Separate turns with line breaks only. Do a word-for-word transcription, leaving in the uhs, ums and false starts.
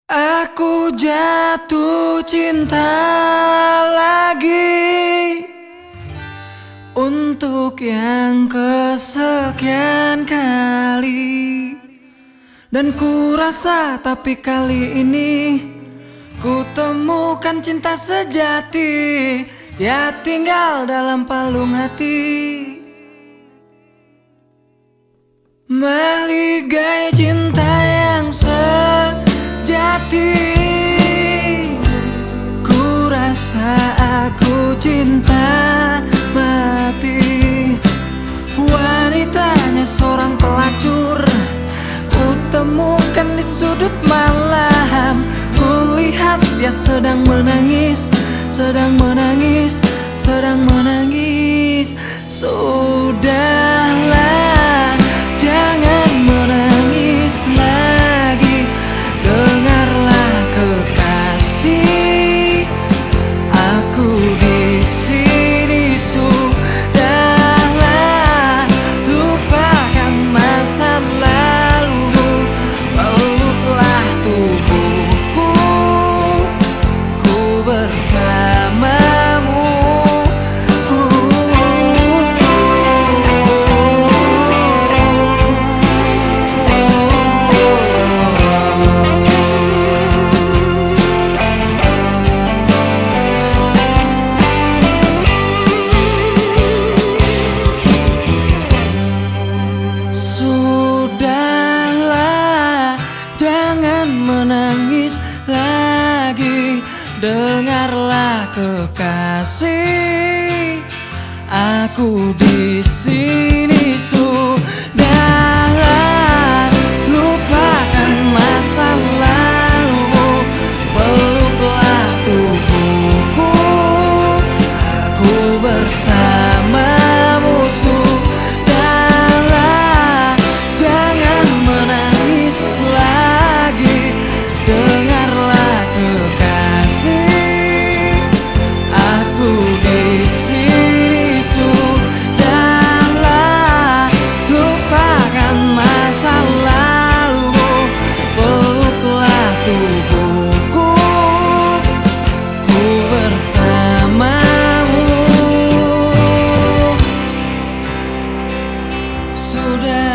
Aku jatuh cinta lagi untuk yang kesekian kali. Dan ku rasa tapi kali ini ku temukan cinta sejati, ya tinggal dalam palung hati. Meligai cinta yang sejati, ku rasa aku cinta mati. Wanitanya seorang pelacur, ku temukan di sudut malam. Ku lihat dia sedang menangis, sedang menangis, sedang menangis. Sudahlah, jangan menangis lagi. Dengarlah kekasih, aku di sini. Sudahlah, lupakan masa lalu, peluklah tubuhku, ku bersamamu. Sudahlah, jangan menangis lagi. Dengarlah kekasih, aku di sini. Sudahlah, lupakan masa lalu, peluklah tubuhku, ku bersamamu. Sudahlah, jangan menangis lagi. Dengarlah kekasih, aku di sini. Sudahlah, lupakan masa lalu, peluklah tubuhku, ku bersamamu. Sudah